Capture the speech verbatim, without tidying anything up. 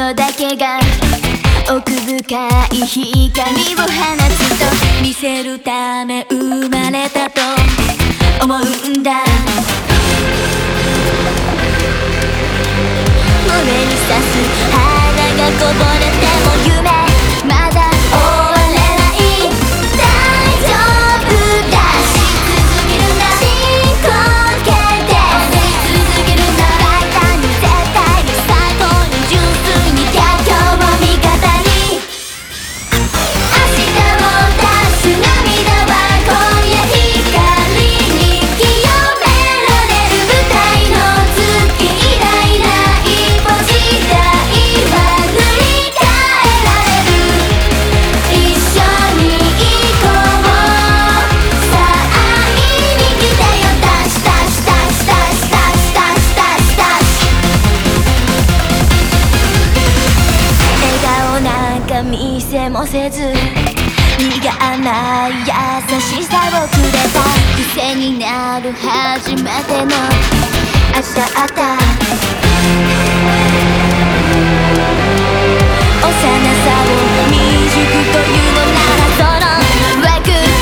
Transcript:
色だけが奥深い光を放つと見せるため生まれたと思うんだ。胸に刺す花がこぼれても夢まだ終われない大丈夫だ。し続けるんだ進行形でし続けるんだ。大胆に絶対に最高に純粋に逆境を味方に明日を出す涙は今夜光に清められる舞台の月偉大な一歩時代は振り返られる。一緒に行こうさあ会いに来てよ。ダッシュダッシュダッシュダッシュダッシュダッシュダッシュダッシュ。笑顔なんか見せもせず身が甘い優しさをくれた。癖になる初めての明日あった幼さを未熟というのならその枠